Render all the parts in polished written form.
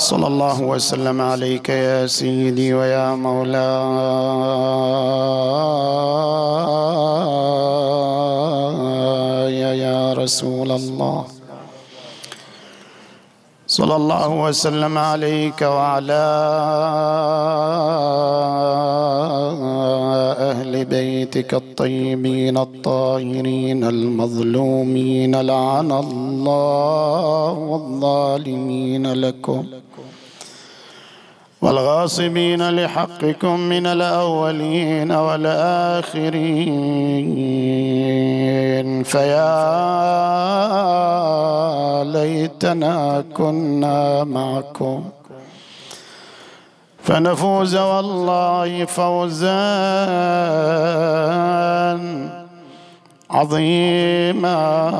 صلى الله وسلم عليك يا سيدي ويا مولاي يا رسول الله. صلى الله وسلم عليك وعلى أهل بيتك الطيبين الطاهرين المظلومين، لعن الله الظالمين لكم والغاصبين لحقكم من الأولين والآخرين. فيا ليتنا كنا معكم فنفوز والله فوزا عظيما.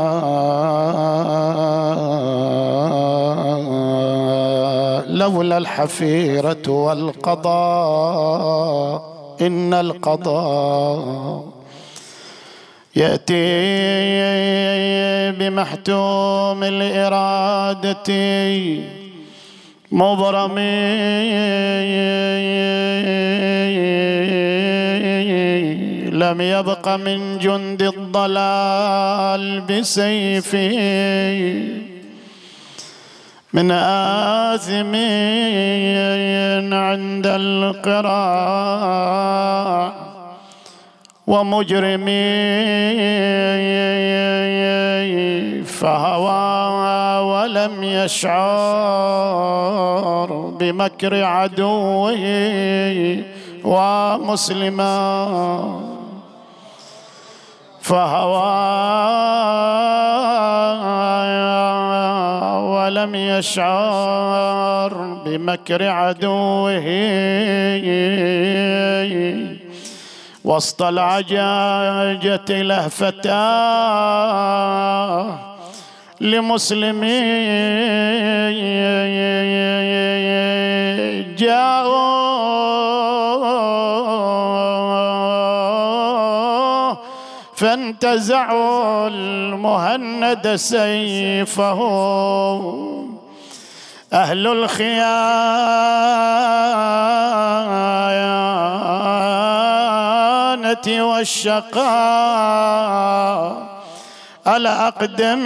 لولا الحفيرة والقضاء، إن القضاء يأتي بمحتوم الإرادة مبرم، لم يبق من جند الضلال بسيفه من آثم عند القراع ومجرم، فهوى ولم يشعر بمكر عدوه ومسلما، فهوى ولم يشعر بمكر عدوه وسط العجاجة لهفتاه لمسلمين جاءوا فانتزعوا المهند سيفه أهل الخيانة والشقاء الأقدم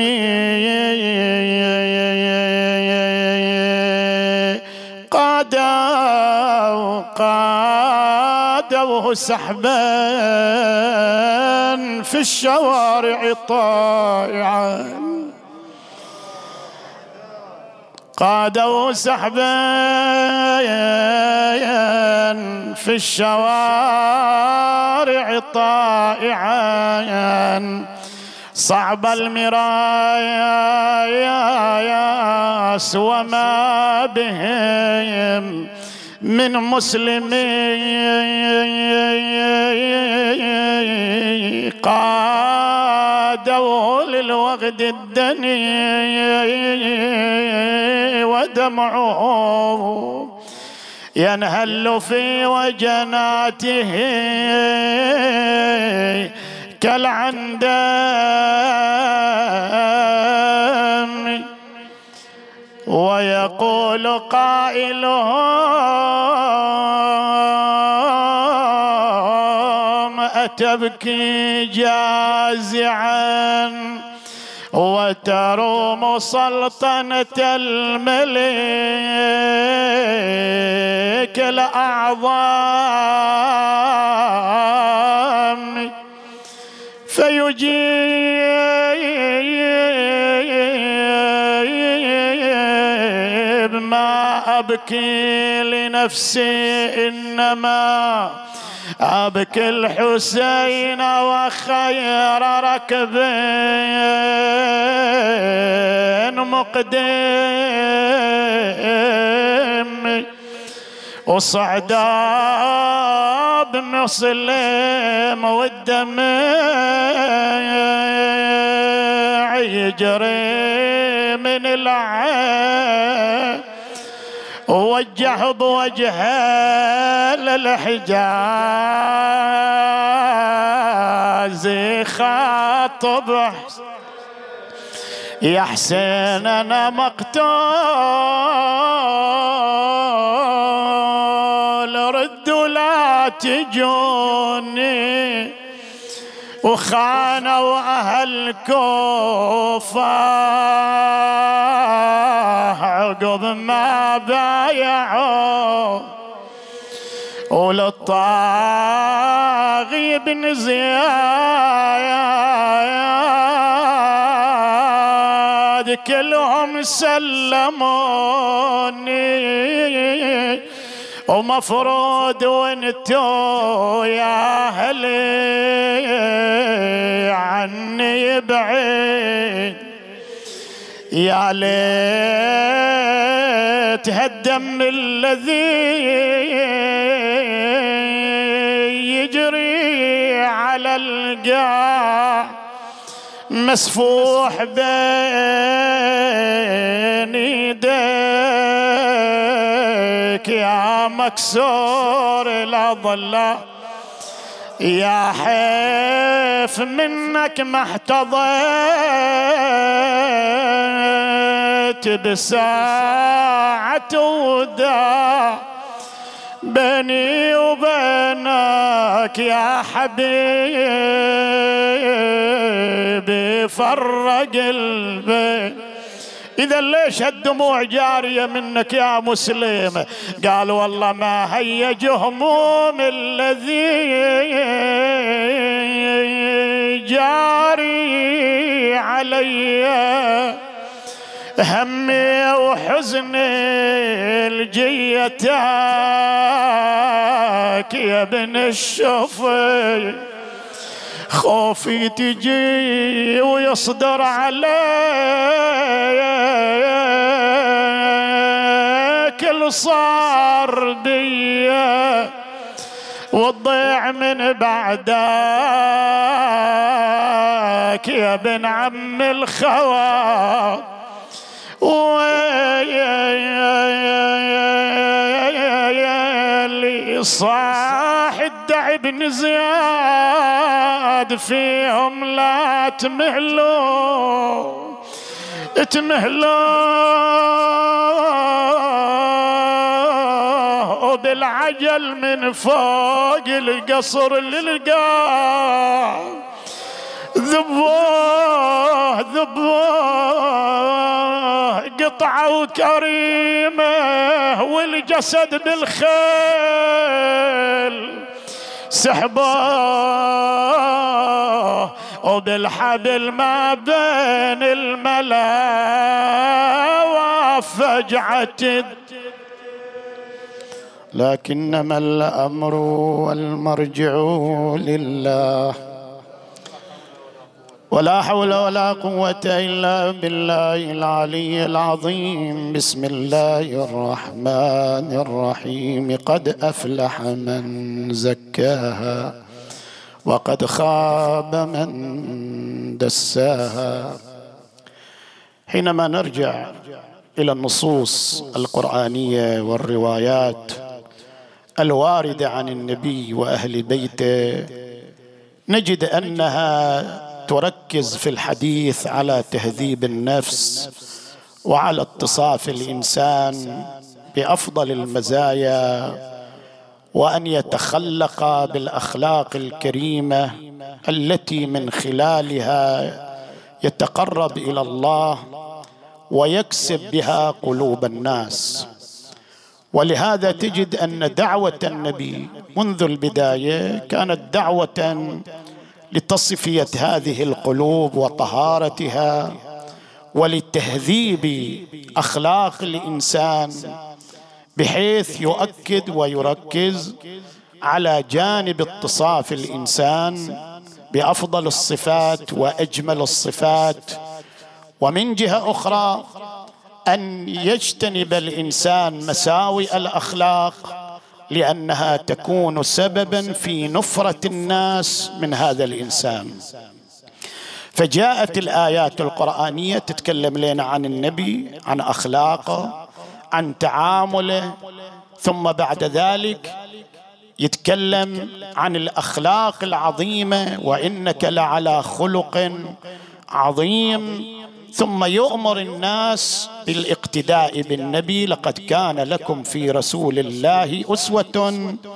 قادوه سحبا في الشوارع طائعا، قادوا سحبا في الشوارع طائعا، صعب المراياس وما بهم من مسلمين، قادوا للوغد الدني ودمعه ينهل في وجناته كالعندام، ويقول قائلهم أتبكي جازعا وتروم سلطنة الملك الأعظم، فيجيب ما أبكي لنفسي إنما أبكي الحسين وخير ركب مقدم، وصعداب مسلم والدمع يجري من العين، ووجه بوجهه للحجاز خاطب يا حسين أنا مقتول ولا تجوني وخانوا أهل كوفة عقب ما بايعوا وللطاغي بن زياد كلهم سلموني ومفروض وانتو يا اهلي عني بعيد يا ليت هالدم الذي يجري على القاع مسفوح بين يديك يا مكسور الأضلاع يا حيف منك ما احتضيت بساعة وداع بيني وبينك يا حبيبي فرق البين. إذا ليش هالدموع جارية منك يا مسلم؟ قال والله ما هيج هموم الذي جاري علي همي وحزني الجيتك يا ابن الشفي خوفي تجي ويصدر عليك اللي صار بيا وتضيع من بعدك يا ابن عم الخوات اللي صاح الدع بن زياد فيهم لا تمهلوا بالعجل من فوق القصر للقاع ذبوه قطعوا كريمه والجسد بالخيل سحبوه وبالحبل ما بين الملا وفجعة لكنما الأمر والمرجع لله ولا حول ولا قوة إلا بالله العلي العظيم. بسم الله الرحمن الرحيم. قد أفلح من زكاها وقد خاب من دساها. حينما نرجع إلى النصوص القرآنية والروايات الواردة عن النبي وأهل بيته نجد أنها تركز في الحديث على تهذيب النفس وعلى اتصاف الإنسان بأفضل المزايا وأن يتخلق بالأخلاق الكريمة التي من خلالها يتقرب إلى الله ويكسب بها قلوب الناس. ولهذا تجد أن دعوة النبي منذ البداية كانت دعوة لتصفية هذه القلوب وطهارتها ولتهذيب أخلاق الإنسان بحيث يؤكد ويركز على جانب اتصاف الإنسان بأفضل الصفات وأجمل الصفات، ومن جهة أخرى أن يجتنب الإنسان مساوئ الأخلاق لأنها تكون سببا في نفرة الناس من هذا الإنسان. فجاءت الآيات القرآنية تتكلم لنا عن النبي، عن أخلاقه، عن تعامله، ثم بعد ذلك يتكلم عن الأخلاق العظيمة وإنك لعلى خلق عظيم، ثم يؤمر الناس بالاقتداء بالنبي. لقد كان لكم في رسول الله أسوة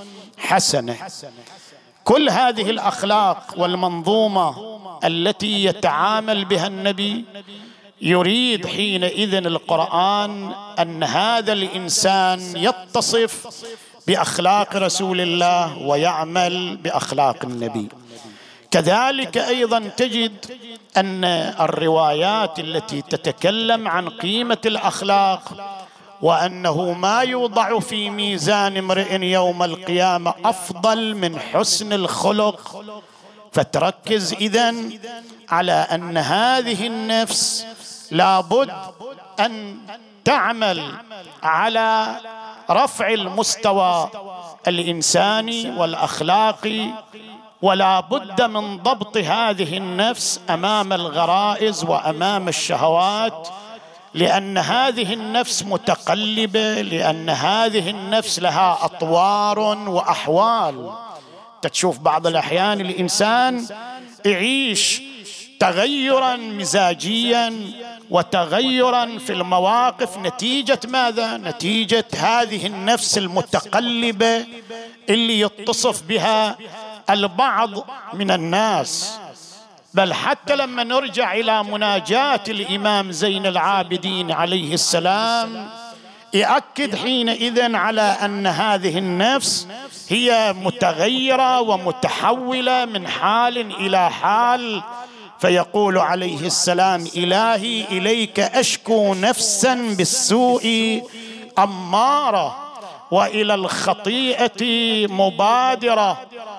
حسنة. كل هذه الأخلاق والمنظومة التي يتعامل بها النبي يريد حينئذ القرآن أن هذا الإنسان يتصف بأخلاق رسول الله ويعمل بأخلاق النبي. كذلك أيضا تجد أن الروايات التي تتكلم عن قيمة الأخلاق وأنه ما يوضع في ميزان امرئ يوم القيامة أفضل من حسن الخلق، فتركز إذن على أن هذه النفس لابد أن تعمل على رفع المستوى الإنساني والأخلاقي، ولا بد من ضبط هذه النفس أمام الغرائز وأمام الشهوات، لأن هذه النفس متقلبة، لأن هذه النفس لها أطوار وأحوال. تشوف بعض الأحيان الإنسان يعيش تغيرا مزاجيا وتغيرا في المواقف نتيجة ماذا؟ نتيجة هذه النفس المتقلبة اللي يتصف بها البعض من الناس. بل حتى لما نرجع إلى مناجاة الإمام زين العابدين عليه السلام يؤكد حينئذ على أن هذه النفس هي متغيرة ومتحولة من حال إلى حال، فيقول عليه السلام: إلهي إليك أشكو نفسا بالسوء أمارة، وإلى الخطيئة مبادرة،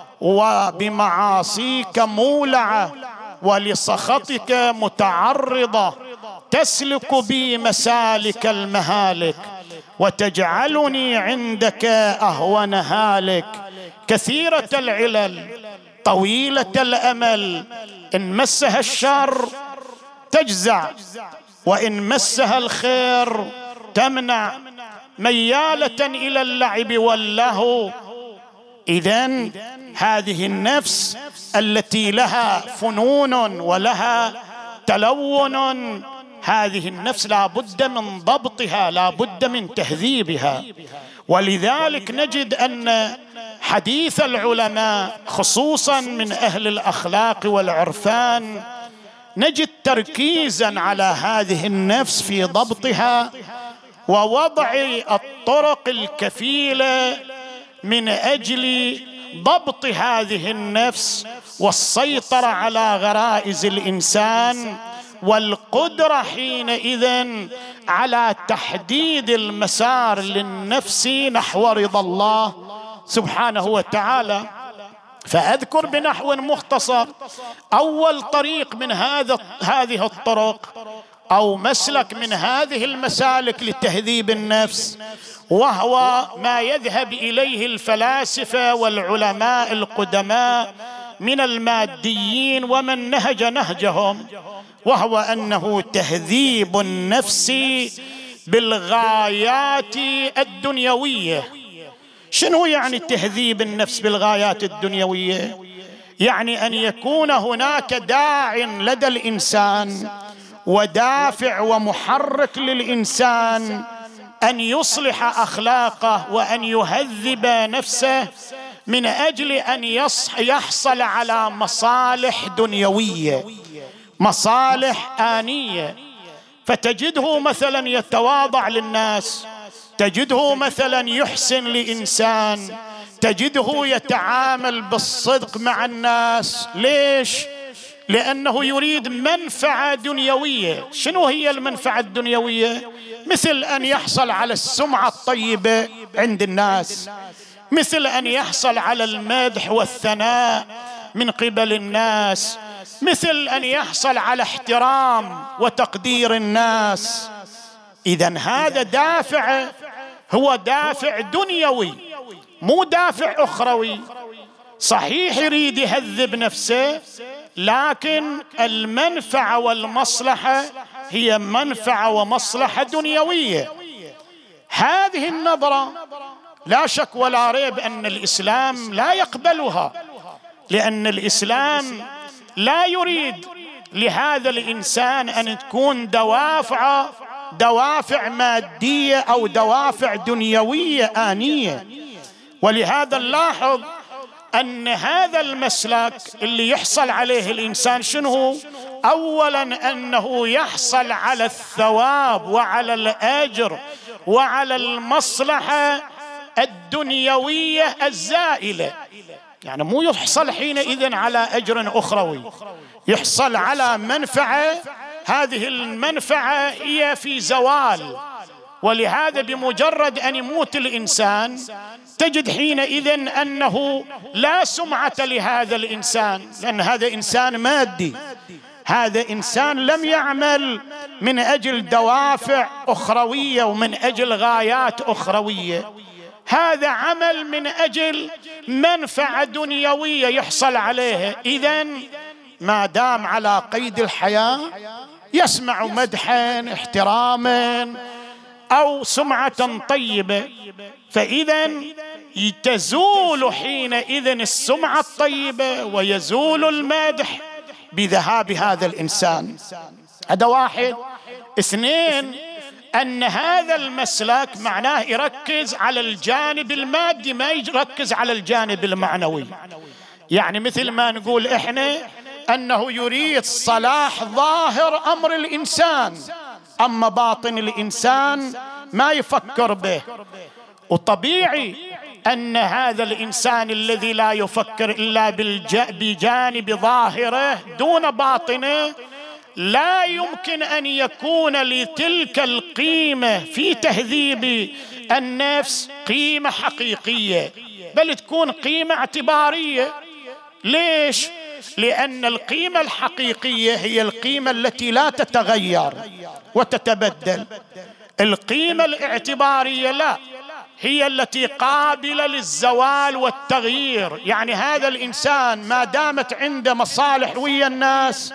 وبمعاصيك مولعة، ولسخطك متعرضة، تسلك بي مسالك المهالك، وتجعلني عندك أهون هالك، كثيرة العلل طويلة الأمل، إن مسها الشر تجزع، وإن مسها الخير تمنع، ميالة إلى اللعب واللهو. إذن هذه النفس التي لها فنون ولها تلون، هذه النفس لا بد من ضبطها، لا بد من تهذيبها. ولذلك نجد أن حديث العلماء خصوصا من أهل الأخلاق والعرفان نجد تركيزا على هذه النفس في ضبطها ووضع الطرق الكفيلة من أجل ضبط هذه النفس والسيطرة على غرائز الإنسان، والقدرة حينئذ على تحديد المسار للنفس نحو رضا الله سبحانه وتعالى. فأذكر بنحو مختصر أول طريق من هذه الطرق أو مسلك من هذه المسالك لتهذيب النفس، وهو ما يذهب إليه الفلاسفة والعلماء القدماء من الماديين ومن نهج نهجهم، وهو أنه تهذيب النفس بالغايات الدنيوية. شنو يعني تهذيب النفس بالغايات الدنيوية؟ يعني أن يكون هناك داع لدى الإنسان ودافع ومحرك للإنسان أن يصلح أخلاقه وأن يهذب نفسه من أجل أن يحصل على مصالح دنيوية، مصالح آنية. فتجده مثلا يتواضع للناس، تجده مثلا يحسن لإنسان، تجده يتعامل بالصدق مع الناس. ليش؟ لأنه يريد منفعة دنيوية. شنو هي المنفعة الدنيوية؟ مثل أن يحصل على السمعة الطيبة عند الناس، مثل أن يحصل على المدح والثناء من قبل الناس، مثل أن يحصل على احترام وتقدير الناس. إذن هذا دافع، هو دافع دنيوي مو دافع أخروي. صحيح يريد يهذب نفسه، لكن المنفعة والمصلحة هي منفعة ومصلحة دنيوية. هذه النظرة لا شك ولا ريب أن الإسلام لا يقبلها، لأن الإسلام لا يريد لهذا الإنسان أن تكون دوافع مادية أو دوافع دنيوية آنية، ولهذا نلاحظ أن هذا المسلك اللي يحصل عليه الإنسان شنو؟ أولاً أنه يحصل على الثواب وعلى الأجر وعلى المصلحة الدنيوية الزائلة، يعني مو يحصل حينئذ على أجر أخروي، يحصل على منفعة، هذه المنفعة هي في زوال. ولهذا بمجرد أن يموت الإنسان تجد حينئذ أنه لا سمعة لهذا الإنسان، لأن هذا إنسان مادي، هذا إنسان لم يعمل من أجل دوافع أخروية ومن أجل غايات أخروية، هذا عمل من أجل منفعة دنيوية يحصل عليها. إذن ما دام على قيد الحياة يسمع مدحا احتراما أو سمعة طيبة، فإذا تزول حينئذ السمعة الطيبة ويزول المدح بذهاب هذا الإنسان. هذا واحد. اثنين، أن هذا المسلك معناه يركز على الجانب المادي، ما يركز على الجانب المعنوي. يعني مثل ما نقول إحنا أنه يريد صلاح ظاهر أمر الإنسان، أما باطن الإنسان ما يفكر به. وطبيعي أن هذا الإنسان الذي لا يفكر إلا بجانب ظاهره دون باطنه لا يمكن أن يكون لتلك القيمة في تهذيب النفس قيمة حقيقية، بل تكون قيمة اعتبارية. ليش؟ لأن القيمة الحقيقية هي القيمة التي لا تتغير وتتبدل، القيمة الاعتبارية لا، هي التي قابلة للزوال والتغيير. يعني هذا الإنسان ما دامت عنده مصالح ويا الناس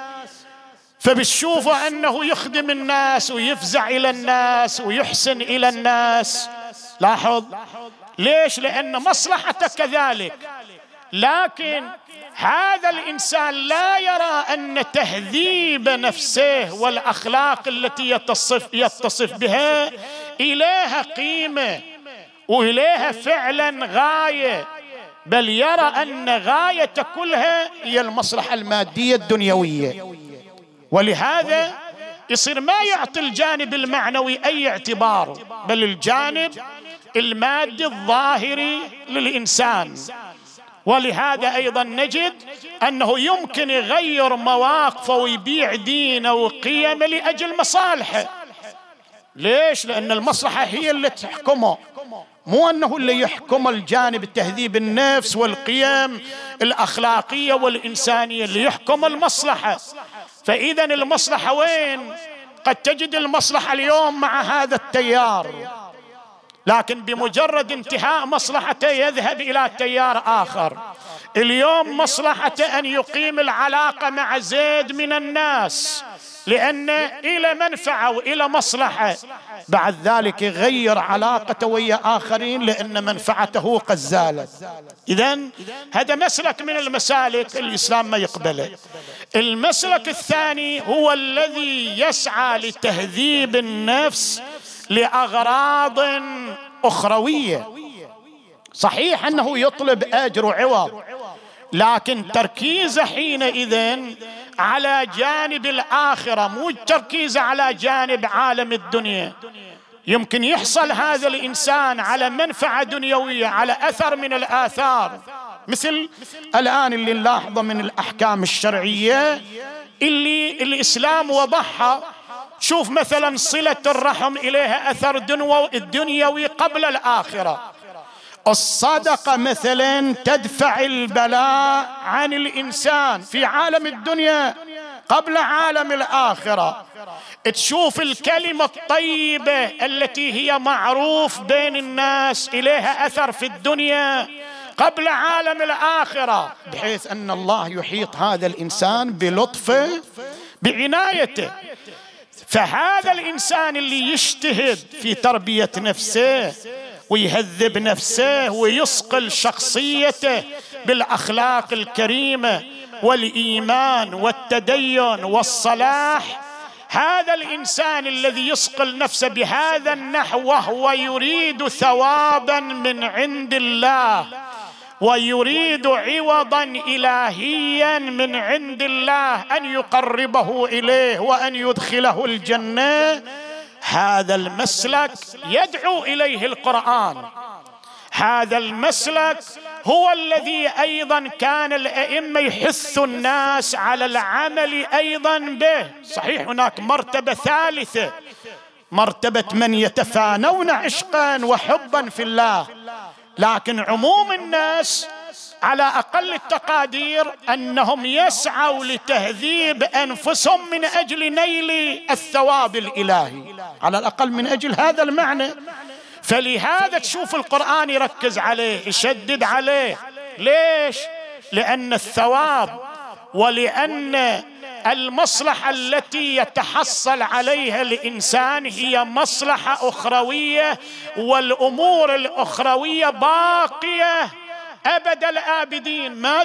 فبتشوفه أنه يخدم الناس ويفزع إلى الناس ويحسن إلى الناس. لاحظ، ليش؟ لأن مصلحته كذلك. لكن هذا الإنسان لا يرى أن تهذيب نفسه والأخلاق التي يتصف بها إليها قيمة وإليها فعلا غاية، بل يرى أن غاية كلها هي المصلحة المادية الدنيوية. ولهذا يصير ما يعطي الجانب المعنوي أي اعتبار، بل الجانب المادي الظاهري للإنسان. ولهذا أيضا نجد أنه يمكن يغير مواقفه ويبيع دينه وقيمه لأجل مصالحه. ليش؟ لأن المصلحة هي اللي تحكمه، مو أنه اللي يحكم الجانب تهذيب النفس والقيم الأخلاقية والإنسانية، اللي يحكم المصلحة. فإذا المصلحة وين؟ قد تجد المصلحة اليوم مع هذا التيار، لكن بمجرد انتهاء مصلحته يذهب إلى تيار آخر. اليوم مصلحته أن يقيم العلاقة مع زيد من الناس لأن إلى منفعة وإلى مصلحة، بعد ذلك يغير علاقته ويا آخرين لأن منفعته قد زالت. إذن هذا مسلك من المسالك الإسلام ما يقبله. المسلك الثاني هو الذي يسعى لتهذيب النفس لأغراض أخروية. صحيح أنه يطلب أجر وعوض، لكن تركيزه حينئذ على جانب الآخرة، مو تركيزه على جانب عالم الدنيا. يمكن يحصل هذا الإنسان على منفعة دنيوية، على أثر من الآثار، مثل الآن اللي نلاحظه من الأحكام الشرعية اللي الإسلام وضحها. شوف مثلا صلة الرحم إليها أثر دنيوي قبل الآخرة. الصدقة مثلا تدفع البلاء عن الإنسان في عالم الدنيا قبل عالم الآخرة. تشوف الكلمة الطيبة التي هي معروف بين الناس إليها أثر في الدنيا قبل عالم الآخرة، بحيث أن الله يحيط هذا الإنسان بلطفه بعنايته. فهذا الإنسان اللي يجتهد في تربية نفسه ويهذب نفسه ويصقل شخصيته بالأخلاق الكريمة والإيمان والتدين والصلاح، هذا الإنسان الذي يصقل نفسه بهذا النحو وهو يريد ثوابا من عند الله ويريد عوضا إلهيا من عند الله أن يقربه إليه وأن يدخله الجنة، هذا المسلك يدعو إليه القرآن. هذا المسلك هو الذي أيضا كان الأئمة يحثوا الناس على العمل أيضا به. صحيح هناك مرتبة ثالثة، مرتبة من يتفانون عشقا وحبا في الله، لكن عموم الناس على أقل التقادير أنهم يسعوا لتهذيب أنفسهم من أجل نيل الثواب الإلهي، على الأقل من أجل هذا المعنى. فلهذا تشوف القرآن يركز عليه، يشدد عليه. ليش؟ لأن الثواب ولأن المصلحة التي يتحصل عليها الإنسان هي مصلحة أخروية، والأمور الأخروية باقية أبد الآبدين، ما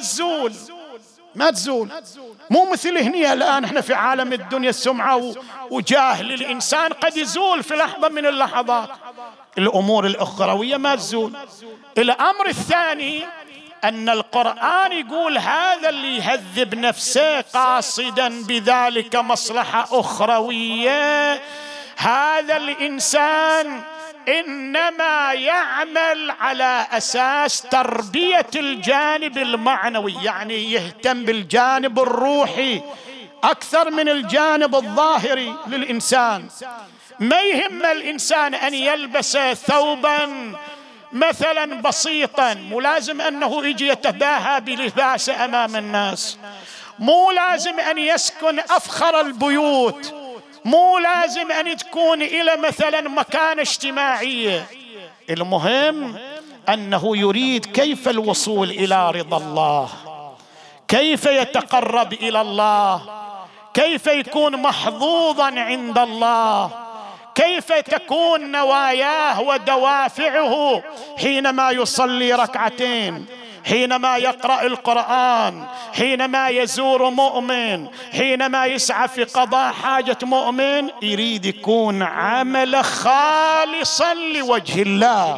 تزول. مو مثل هنا الآن احنا في عالم الدنيا السمعة وجاه للإنسان قد يزول في لحظة من اللحظات، الأمور الأخروية ما تزول. الأمر الثاني أن القرآن يقول هذا اللي يهذب نفسه قاصدا بذلك مصلحة أخروية، هذا الإنسان إنما يعمل على أساس تربية الجانب المعنوي، يعني يهتم بالجانب الروحي أكثر من الجانب الظاهري للإنسان. ما يهم الإنسان أن يلبس ثوبا مثلا بسيطا، مو لازم أنه يجي يتباهى بلباسه أمام الناس، مو لازم أن يسكن أفخر البيوت، مو لازم أن تكون إلى مثلا مكانة اجتماعية. المهم أنه يريد كيف الوصول إلى رضا الله، كيف يتقرب إلى الله، كيف يكون محظوظا عند الله، كيف تكون نواياه ودوافعه حينما يصلي ركعتين، حينما يقرأ القرآن، حينما يزور مؤمن، حينما يسعى في قضاء حاجة مؤمن. يريد يكون عمل خالصا لوجه الله.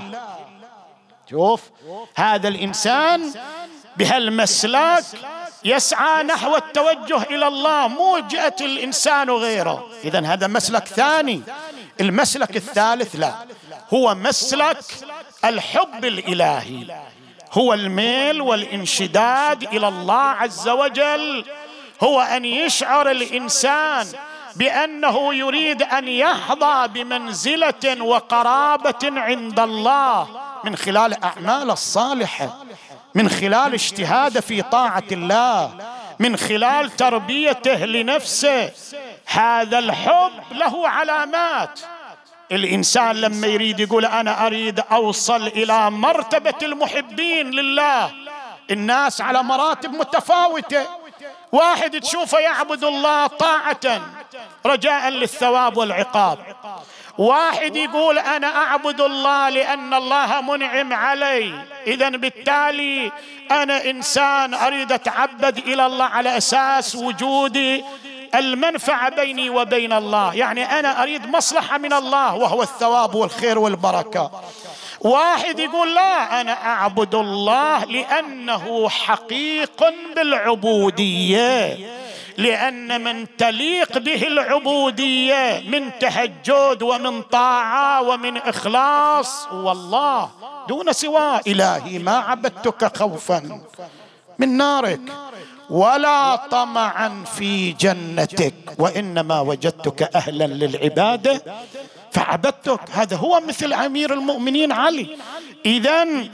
شوف هذا الإنسان بهالمسلك يسعى نحو التوجه إلى الله، مو جهة الإنسان وغيره. إذن هذا مسلك ثاني. المسلك الثالث لا، هو مسلك الحب الإلهي، هو الميل والانشداد إلى الله عز وجل، هو أن يشعر الإنسان بأنه يريد أن يحظى بمنزلة وقرابة عند الله من خلال أعمال الصالحة، من خلال اجتهاد في طاعة الله، من خلال تربيته لنفسه. هذا الحب له علامات. الإنسان لما يريد يقول أنا أريد أوصل إلى مرتبة المحبين لله، الناس على مراتب متفاوتة. واحد تشوفه يعبد الله طاعة رجاء للثواب والعقاب، واحد يقول أنا أعبد الله لأن الله منعم علي، إذن بالتالي أنا إنسان أريد أتعبد إلى الله على أساس وجودي المنفعة بيني وبين الله، يعني أنا أريد مصلحة من الله وهو الثواب والخير والبركة. واحد يقول لا، أنا أعبد الله لأنه حقيق بالعبودية، لأن من تليق به العبودية من تهجد ومن طاعة ومن إخلاص والله دون سواه. إلهي ما عبدتك خوفا من نارك ولا طمعا في جنتك، وإنما وجدتك أهلا للعبادة فعبدتك. هذا هو مثل أمير المؤمنين علي. إذن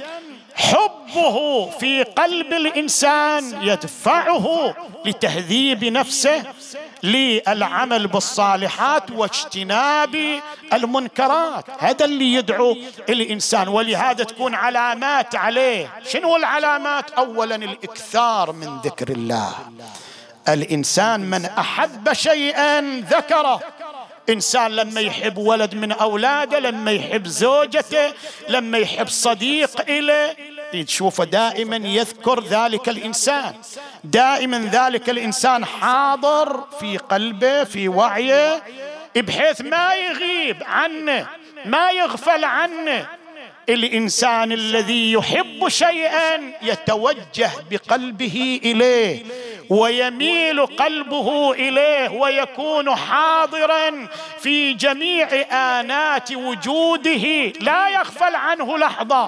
حبه في قلب الإنسان يدفعه لتهذيب نفسه للعمل بالصالحات واجتناب المنكرات. هذا اللي يدعو الإنسان، ولهذا تكون علامات عليه. شنو العلامات؟ أولا الإكثار من ذكر الله. الإنسان من أحب شيئا ذكره. إنسان لما يحب ولد من أولاده، لما يحب زوجته، لما يحب صديق إله، تشوفه دائما يذكر ذلك الإنسان، دائما ذلك الإنسان حاضر في قلبه في وعيه، بحيث ما يغيب عنه ما يغفل عنه. الإنسان الذي يحب شيئا يتوجه بقلبه إليه ويميل قلبه إليه ويكون حاضرا في جميع آنات وجوده، لا يغفل عنه لحظة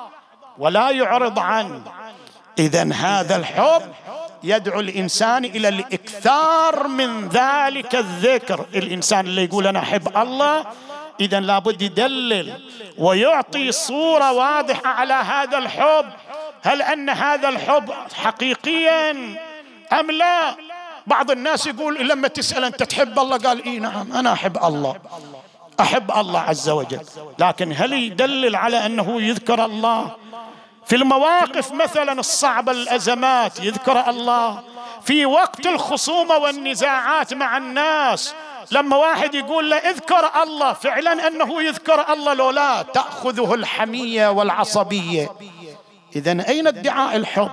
ولا يعرض عنه. إذن هذا الحب يدعو الإنسان إلى الإكثار من ذلك الذكر. الإنسان اللي يقول أنا أحب الله إذن لابد يدلل ويعطي صورة واضحة على هذا الحب. هل أن هذا الحب حقيقيا أم لا؟ بعض الناس يقول لما تسأل أنت تحب الله، قال إيه نعم أنا أحب الله، أحب الله عز وجل، لكن هل يدلل على أنه يذكر الله في المواقف مثلا الصعبة الأزمات؟ يذكر الله في وقت الخصومة والنزاعات مع الناس، لما واحد يقول له اذكر الله فعلا أنه يذكر الله لو لا تأخذه الحمية والعصبية. إذن أين ادعاء الحب؟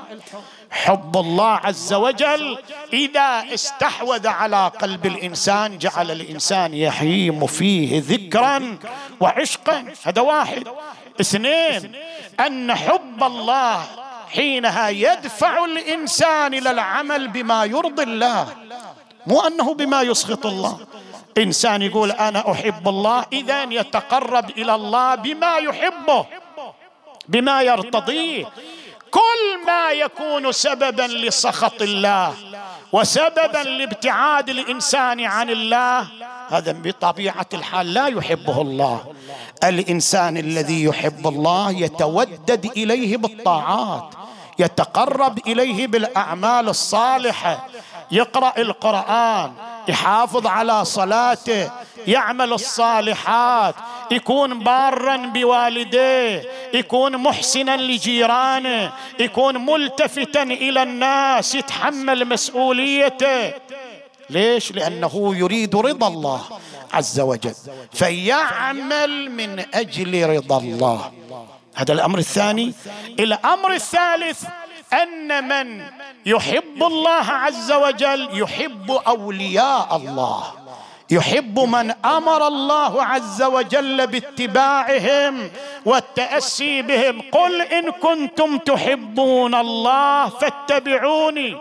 حب الله عز وجل إذا استحوذ على قلب الإنسان جعل الإنسان يحيم فيه ذكرا وعشقا. هذا واحد. اثنين، أن حب الله حينها يدفع الإنسان إلى العمل بما يرضي الله، مو أنه بما يسخط الله. إنسان يقول أنا أحب الله إذن يتقرب إلى الله بما يحبه بما يرتضيه. كل ما يكون سببا لسخط الله وسببا لابتعاد الإنسان عن الله هذا بطبيعة الحال لا يحبه الله. الإنسان الذي يحب الله يتودد إليه بالطاعات، يتقرب إليه بالأعمال الصالحة، يقرأ القرآن، يحافظ على صلاته، يعمل الصالحات، يكون بارا بوالديه، يكون محسنا لجيرانه، يكون ملتفتا إلى الناس، يتحمل مسؤوليته. ليش؟ لأنه يريد رضا الله عز وجل فيعمل من أجل رضا الله. هذا الأمر الثاني. الأمر الثالث أن من يحب الله عز وجل يحب أولياء الله، يحب من أمر الله عز وجل باتباعهم والتأسي بهم. قل إن كنتم تحبون الله فاتبعوني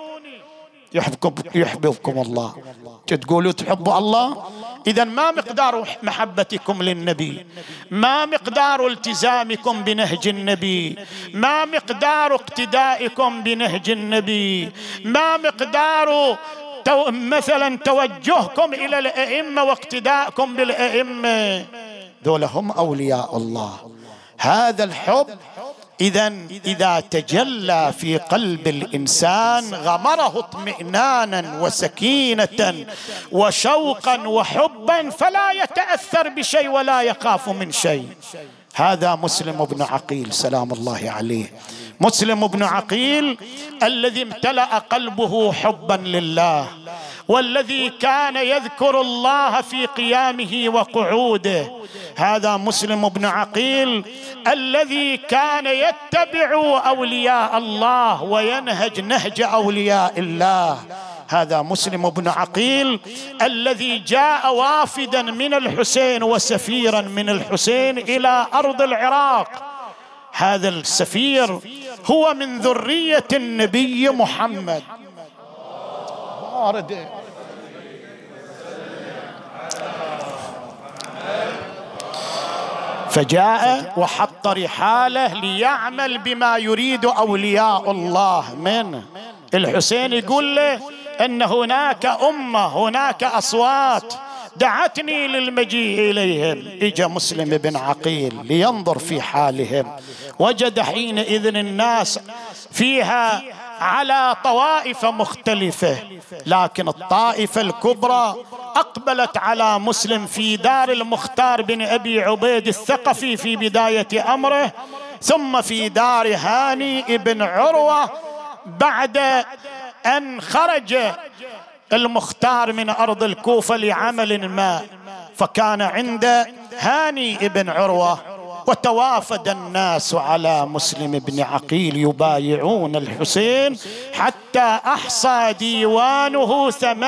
يحببكم الله. تقولوا تحبوا الله، إذن ما مقدار محبتكم للنبي، ما مقدار التزامكم بنهج النبي، ما مقدار اقتدائكم بنهج النبي، ما مقدار مثلا توجهكم إلى الأئمة واقتدائكم بالأئمة. ذولا هم أولياء الله. هذا الحب إذن إذا تجلى في قلب الإنسان غمره اطمئنانا وسكينة وشوقا وحبا فلا يتأثر بشيء ولا يخاف من شيء. هذا مسلم بن عقيل سلام الله عليه. مسلم بن عقيل الذي امتلأ قلبه حبا لله، والذي كان يذكر الله في قيامه وقعوده. هذا مسلم بن عقيل الذي كان يتبع أولياء الله وينهج نهج أولياء الله. هذا مسلم بن عقيل الذي جاء وافدا من الحسين وسفيرا من الحسين إلى أرض العراق. هذا السفير هو من ذرية النبي محمد. فجاء وحط رحاله ليعمل بما يريد أولياء الله منه. الحسين يقول له أن هناك أمة، هناك أصوات دعتني للمجيء إليهم. إجا مسلم بن عقيل لينظر في حالهم، وجد حينئذ الناس فيها على طوائف مختلفة، لكن الطائفة الكبرى أقبلت على مسلم في دار المختار بن أبي عبيد الثقفي في بداية أمره، ثم في دار هاني بن عروة بعد أن خرج المختار من أرض الكوفة لعمل ما، فكان عند هاني بن عروة وتوافد الناس على مسلم بن عقيل يبايعون الحسين، حتى أحصى ديوانه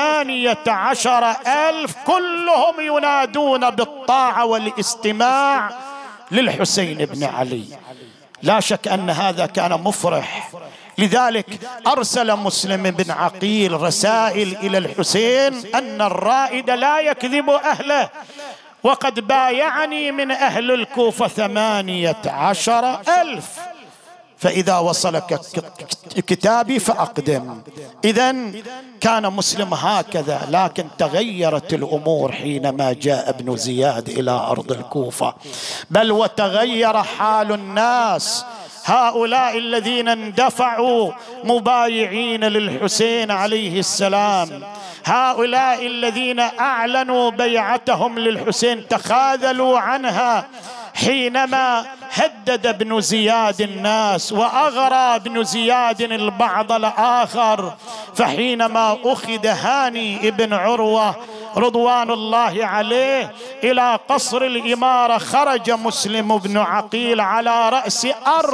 18,000 كلهم ينادون بالطاعة والاستماع للحسين بن علي. لا شك أن هذا كان مفرح. لذلك أرسل مسلم بن عقيل رسائل إلى الحسين أن الرائد لا يكذب أهله، وقد بايعني من أهل الكوفة 18,000، فإذا وصلك كتابي فأقدم. إذن كان مسلم هكذا. لكن تغيرت الأمور حينما جاء ابن زياد إلى أرض الكوفة، بل وتغير حال الناس. هؤلاء الذين اندفعوا مبايعين للحسين عليه السلام، هؤلاء الذين أعلنوا بيعتهم للحسين تخاذلوا عنها حينما هدد ابن زياد الناس وأغرى ابن زياد البعض الآخر. فحينما أخذ هاني ابن عروة رضوان الله عليه إلى قصر الإمارة، خرج مسلم بن عقيل على رأس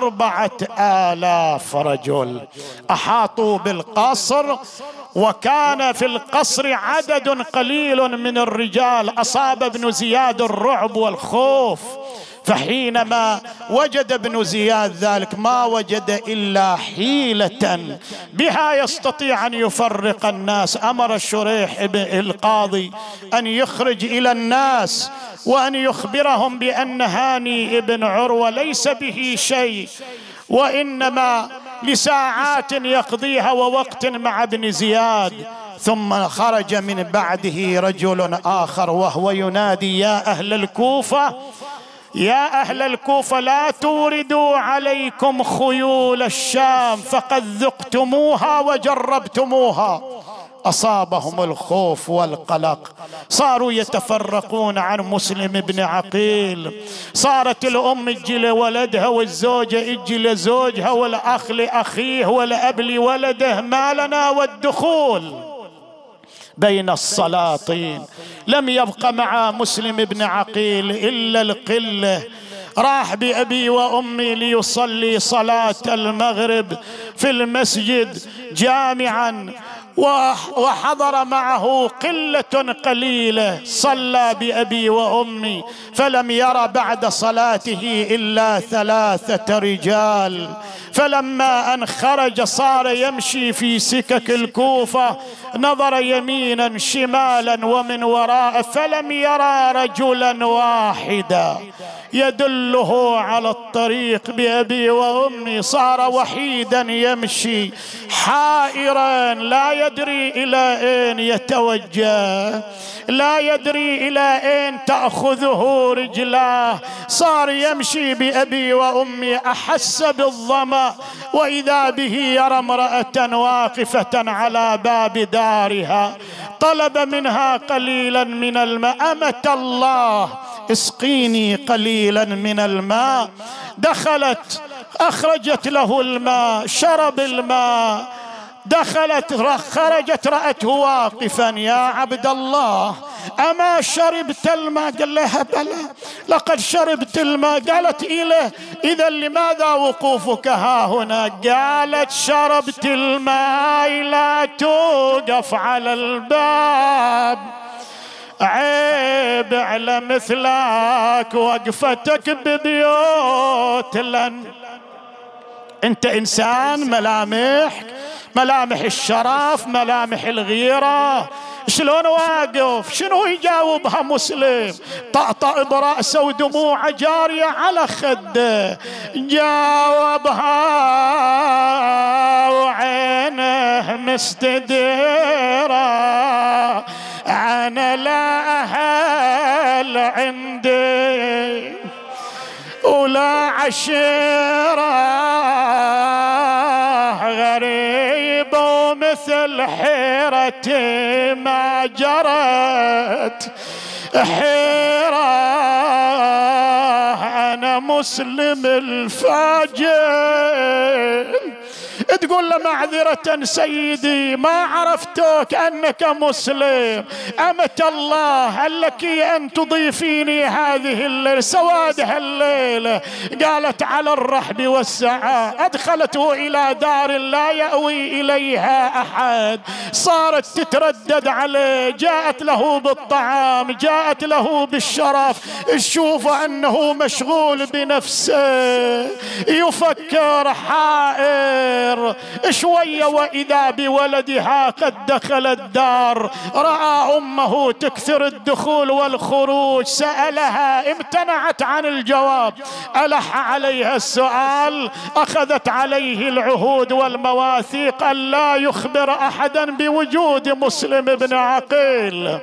4,000 رجل أحاطوا بالقصر، وكان في القصر عدد قليل من الرجال. أصاب ابن زياد الرعب والخوف. فحينما وجد ابن زياد ذلك ما وجد إلا حيلة بها يستطيع أن يفرق الناس. أمر الشريح القاضي أن يخرج إلى الناس وأن يخبرهم بأن هاني ابن عروة ليس به شيء، وإنما لساعات يقضيها ووقت مع ابن زياد. ثم خرج من بعده رجل آخر وهو ينادي: يا أهل الكوفة، يا أهل الكوفة، لا توردوا عليكم خيول الشام فقد ذقتموها وجربتموها. أصابهم الخوف والقلق، صاروا يتفرقون عن مسلم بن عقيل. صارت الأم تجي لولدها والزوجة تجي لزوجها والأخ لأخيه والأب لولده، ما لنا والدخول بين السلاطين. لم يبق مع مسلم بن عقيل إلا القلة. راح بأبي وأمي ليصلي صلاة المغرب في المسجد جامعا، وحضر معه قلة قليلة. صلى بأبي وأمي فلم ير بعد صلاته إلا 3 رجال. فلما أن خرج صار يمشي في سكك الكوفة، نظر يمينا شمالا ومن وراءه فلم يرى رجلا واحدا يدله على الطريق بأبي وأمي. صار وحيدا يمشي حائرا لا يدري إلى أين يتوجه، لا يدري إلى أين تأخذه رجلاه. صار يمشي بأبي وأمي، أحس بالظمأ وإذا به يرى امرأة واقفة على باب دارها. طلب منها قليلا من الماء: أمة الله اسقيني قليلا من الماء. دخلت أخرجت له الماء، شرب الماء. دخلت خرجت رأته واقفا: يا عبد الله أما شربت الماء؟ قال لها: بلى لقد شربت الماء. قالت: إذا لماذا وقوفك ها هنا؟ قالت: شربت الماء لا توقف على الباب، عيب على مثلك وقفتك ببيوت لن. انت انسان ملامح الشرف، ملامح الغيرة، شلون واقف؟ شنو يجاوبها مسلم؟ طأطأ برأسه ودموع جارية على خده. جاوبها وعينه مستديرة: أنا لا أهل عندي ولا عشيرة، غريب ومثل حيرتي ما جرت حيرة. أنا مسلم الفاجر تقول له معذرة سيدي ما عرفتك أنك مسلم، أمة الله هل لك أن تضيفيني هذه الليلة سواد هالليلة؟ قالت على الرحب والسعة. أدخلته إلى دار لا يأوي إليها أحد، صارت تتردد عليه، جاءت له بالطعام، جاءت له بالشرف، تشوف أنه مشغول بنفسه، يفكر حائر شوية، وإذا بولدها قد دخل الدار، رأى أمه تكثر الدخول والخروج، سألها امتنعت عن الجواب، ألح عليها السؤال، أخذت عليه العهود والمواثيق ألا يخبر أحدا بوجود مسلم بن عقيل.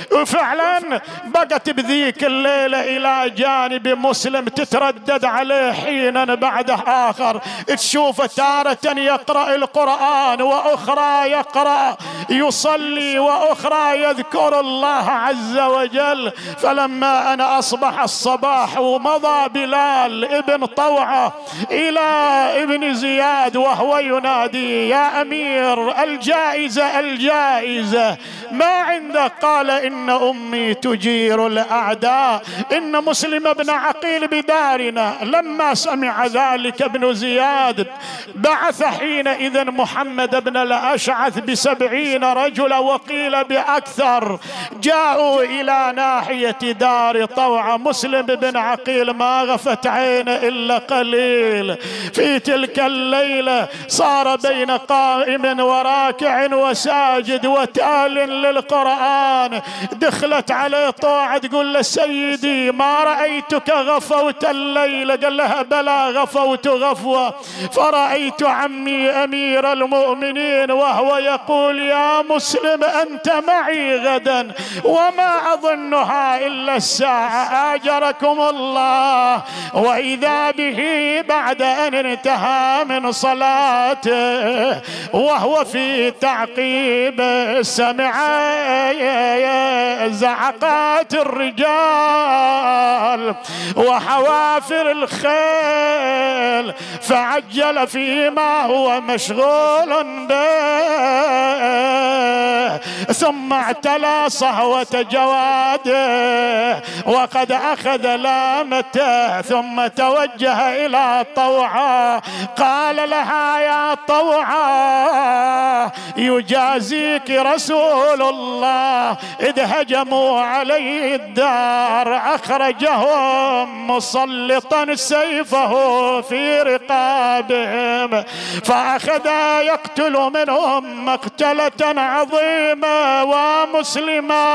وفعلا بقت بذيك الليلة إلى جانب مسلم تتردد عليه حينا بعد آخر، تشوف تارة يقرأ القرآن وأخرى يقرأ يصلي وأخرى يذكر الله عز وجل. فلما أن أصبح الصباح ومضى بلال ابن طوعة إلى ابن زياد وهو ينادي يا أمير الجائزة الجائزة ما عندك؟ قال إن أمي تجير الأعداء، إن مسلم بن عقيل بدارنا. لما سمع ذلك ابن زياد بعث حينئذ محمد بن الأشعث ب70 رجلا وقيل بأكثر، جاءوا إلى ناحية دار طوعة. مسلم بن عقيل ما غفت عينه إلا قليل. في تلك الليلة صار بين قائم وراكع وساجد وتال للقرآن. دخلت عليه طوعة تقول له سيدي ما رأيتك غفوت الليلة؟ قال لها بلى غفوت غفوة، فرأيت عمي أمير المؤمنين وهو يقول يا مسلم أنت معي غدا وما أظنها إلا الساعة، آجركم الله. وإذا به بعد أن انتهى من صلاته وهو في تعقيب سمع زعقات الرجال وحوافر الخيل، فعجل فيما هو مشغول به، ثم اعتلى صهوة جواده وقد أخذ لامته، ثم توجه إلى طوعة قال لها يا طوعة يجازيك رسول الله، إذ هجموا عليه الدار أخرجهم مسلطا سيفه في رقابهم، فأخذ يقتل منهم مقتلة عظيمة ومسلما،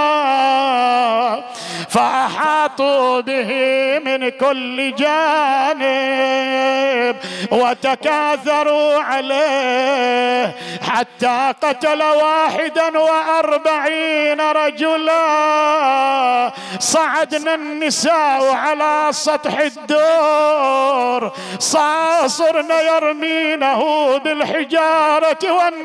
فأحاطوا به من كل جانب وتكاثروا عليه حتى قتل 41 رجلا. صعدنا النساء على سطح الدور صرن يرمينه بالحجارة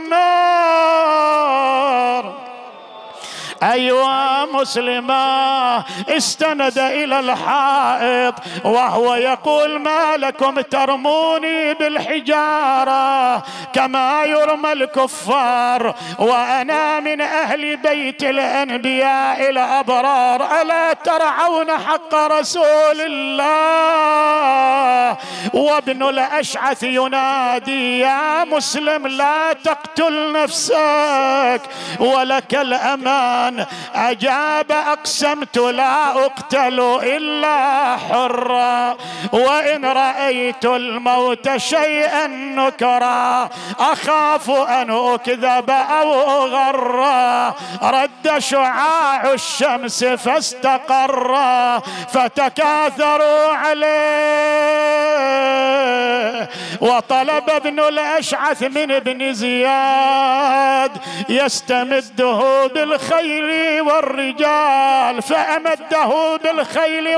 والنار. أيها مسلما استند إلى الحائط وهو يقول ما لكم ترموني بالحجارة كما يرمى الكفار وأنا من أهل بيت الأنبياء الأبرار، ألا ترعون حق رسول الله؟ وابن الأشعث ينادي يا مسلم لا تقتل نفسك ولك الأمان. أجاب أقسمت لا أقتل إلا حرا، وإن رأيت الموت شيئا نكرا أخاف أن أكذب أو أغرى. رد شعاع الشمس فاستقر فتكاثروا عليه، وطلب ابن الأشعث من ابن زياد يستمده بالخيل والرجال، فأمده بالخيل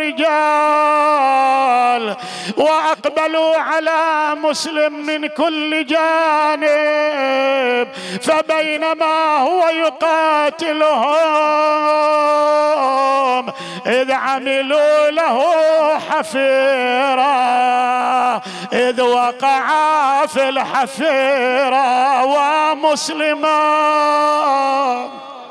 والرجال وأقبلوا على مسلم من كل جانب. فبينما هو يقاتلهم إذ عملوا له حفيرة، إذ وقع في الحفيرة ومسلما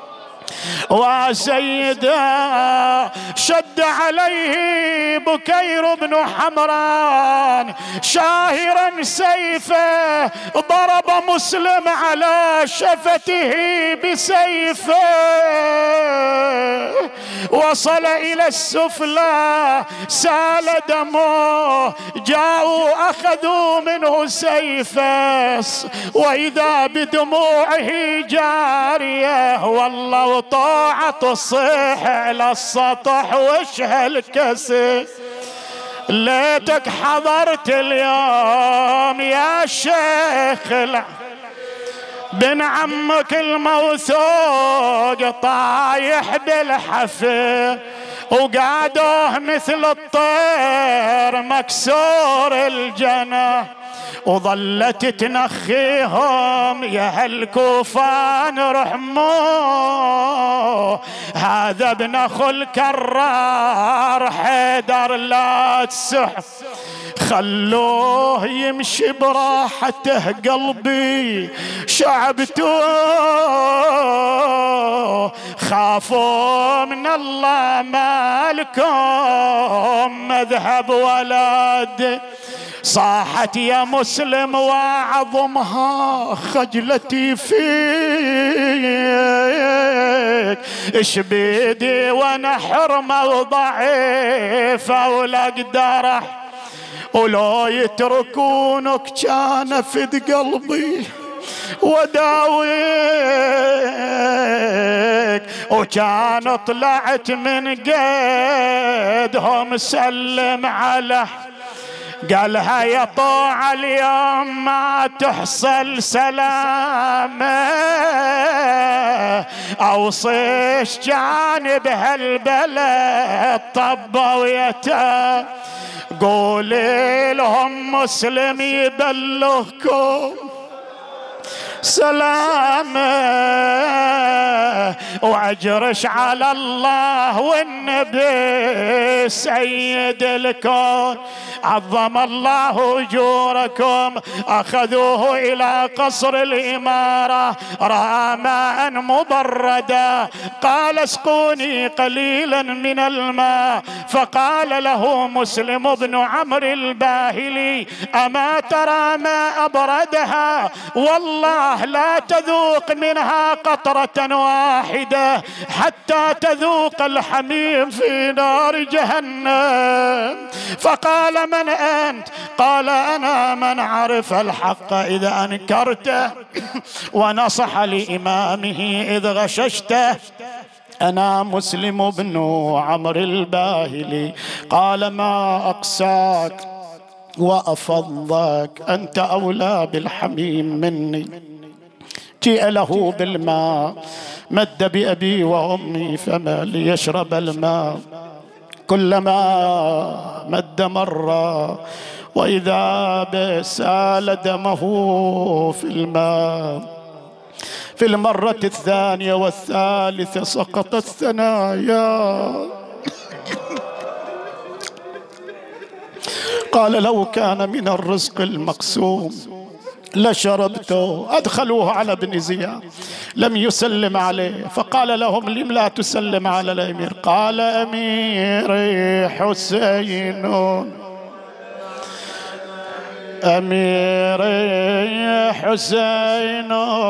وسيدا شد عليه بكير بن حمران شاهرا سيفه، ضرب مسلم على شفته بسيفه، وصل إلى السفلى سال دمه، جاءوا أخذوا منه سيفه وإذا بدموعه جارية، والله طاعة تصيح على السطح وش هالكسر. ليتك حضرت اليوم يا شيخ بن عمك الموثوق طايح بالحفر، وقعدوه مثل الطير مكسور الجناح، وظلت تنخيهم يا هالكوفان رحموه، هذا ابن اخو الكرار حيدر لا تسح، خلوه يمشي براحته قلبي شعبته، خافوا من الله ما لكم مذهب ولد، صاحت يا مسلم وعظمها خجلتي فيك، ايش بيدي وانا حرمة وضعيفة ولا اقدر، ولو يتركونك كان فد قلبي وداويك، وكان طلعت من قيدهم سلم على، قالها يا طوع اليوم ما تحصل سلامة، أوصيش جانب هالبلد طبوا ويتا، قولي لهم مسلم يبلغكم سلامة، واجرش على الله والنبي سيد الكون، عظم الله اجوركم. اخذوه الى قصر الاماره، راى ماء مبردا، قال اسقوني قليلا من الماء، فقال له مسلم بن عمرو الباهلي اما ترى ما ابردها، والله لا تذوق منها قطرة واحدة حتى تذوق الحميم في نار جهنم. فقال من أنت؟ قال أنا من عرف الحق إذا أنكرته ونصح لإمامه إذ غششته، أنا مسلم بن عمرو الباهلي. قال ما أقساك وأفضك، أنت أولى بالحميم مني. جيء له بالماء، مد بأبي وأمي فما ليشرب الماء، كلما مد مرة وإذا بسال دمه في الماء، في المرة الثانية والثالثة سقطت ثنايا. قال لو كان من الرزق المقسوم لشربته. أدخلوه على ابن زياد، لم يسلم عليه، فقال لهم لم لا تسلم على الأمير؟ قال أميري حسين، أميري حسين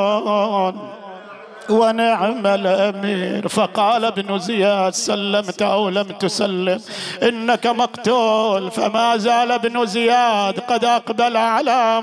ونعم الأمير. فقال ابن زياد سلمت أو لم تسلم؟ إنك مقتول. فما زال ابن زياد قد أقبل على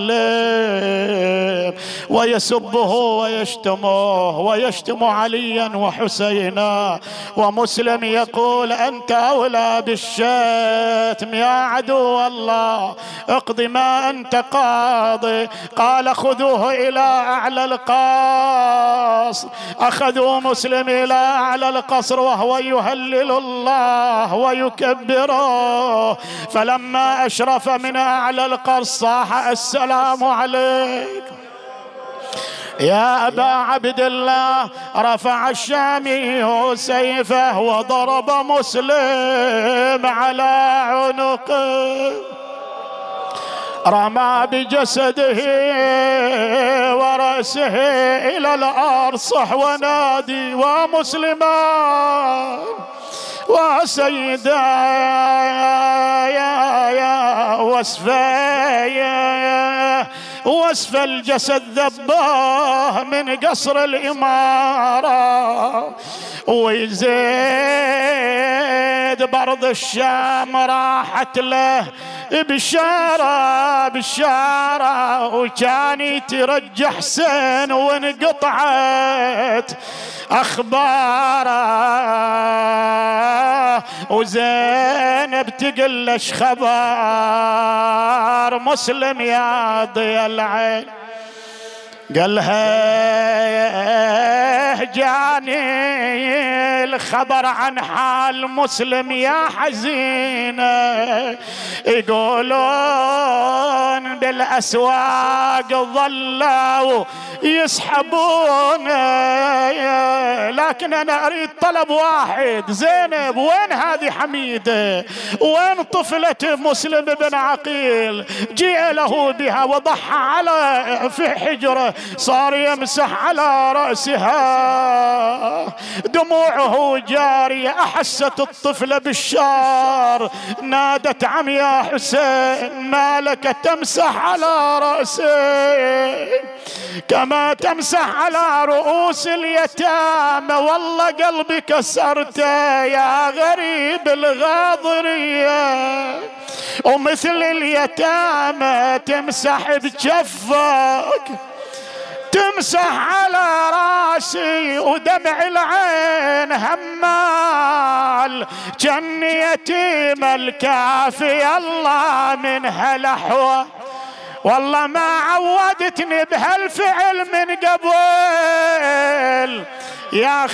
مسلم ويسبه ويشتمه ويشتم عليا وحسينا، ومسلم يقول أنت أولى بالشتم يا عدو الله، اقض ما أنت قاضي. قال خذوه إلى أعلى القصر. أخذوا مسلم إلى أعلى القصر وهو يهلل الله ويكبره، فلما أشرف من أعلى القصر صاح السلام عليك. يا أبا عبد الله. رفع الشامي سيفه وضرب مسلم على عنقه، رمى بجسده ورأسه إلى الأرض، صح ونادي ومسلما وسيدا يا وصف الجسد ذباه من قصر الإمارة. ويزيد برض الشام راحت له بشارة وكان يترجى حسين وانقطعت أخباره. وزينب تقلش خبر مسلم يا ضي العين، قالها جاني الخبر عن حال مسلم يا حزينة، يقولون بالأسواق ظلوا يسحبون، لكن أنا أريد طلب واحد. زينب وين هذه حميدة؟ وين طفلة مسلم بن عقيل؟ جيء له بها وضحى على في حجره، صار يمسح على رأسها دموعه جارية. أحست الطفلة بالشار، نادت عم يا حسين ما لك تمسح على رأسي كما تمسح على رؤوس اليتامى؟ والله قلبي كسرته يا غريب الغاضرية، ومثل اليتامى تمسح بجفك، تمسح على راسي ودمع العين همال، جن يتيم الكافي الله من هالحوى. والله ما عودتني بهالفعل من قبل يا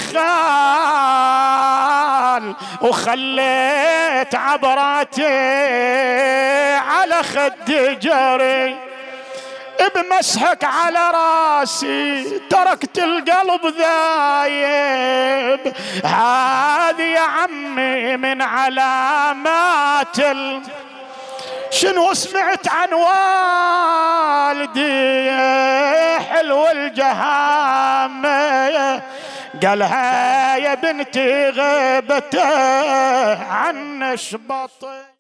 خال، وخليت عبراتي على خدي جري بمسحك على راسي، تركت القلب ذايب. هذه يا عمي من علامات شنو سمعت عن والدي حلو الجهامة، قالها يا بنتي غيبته عن شبطي.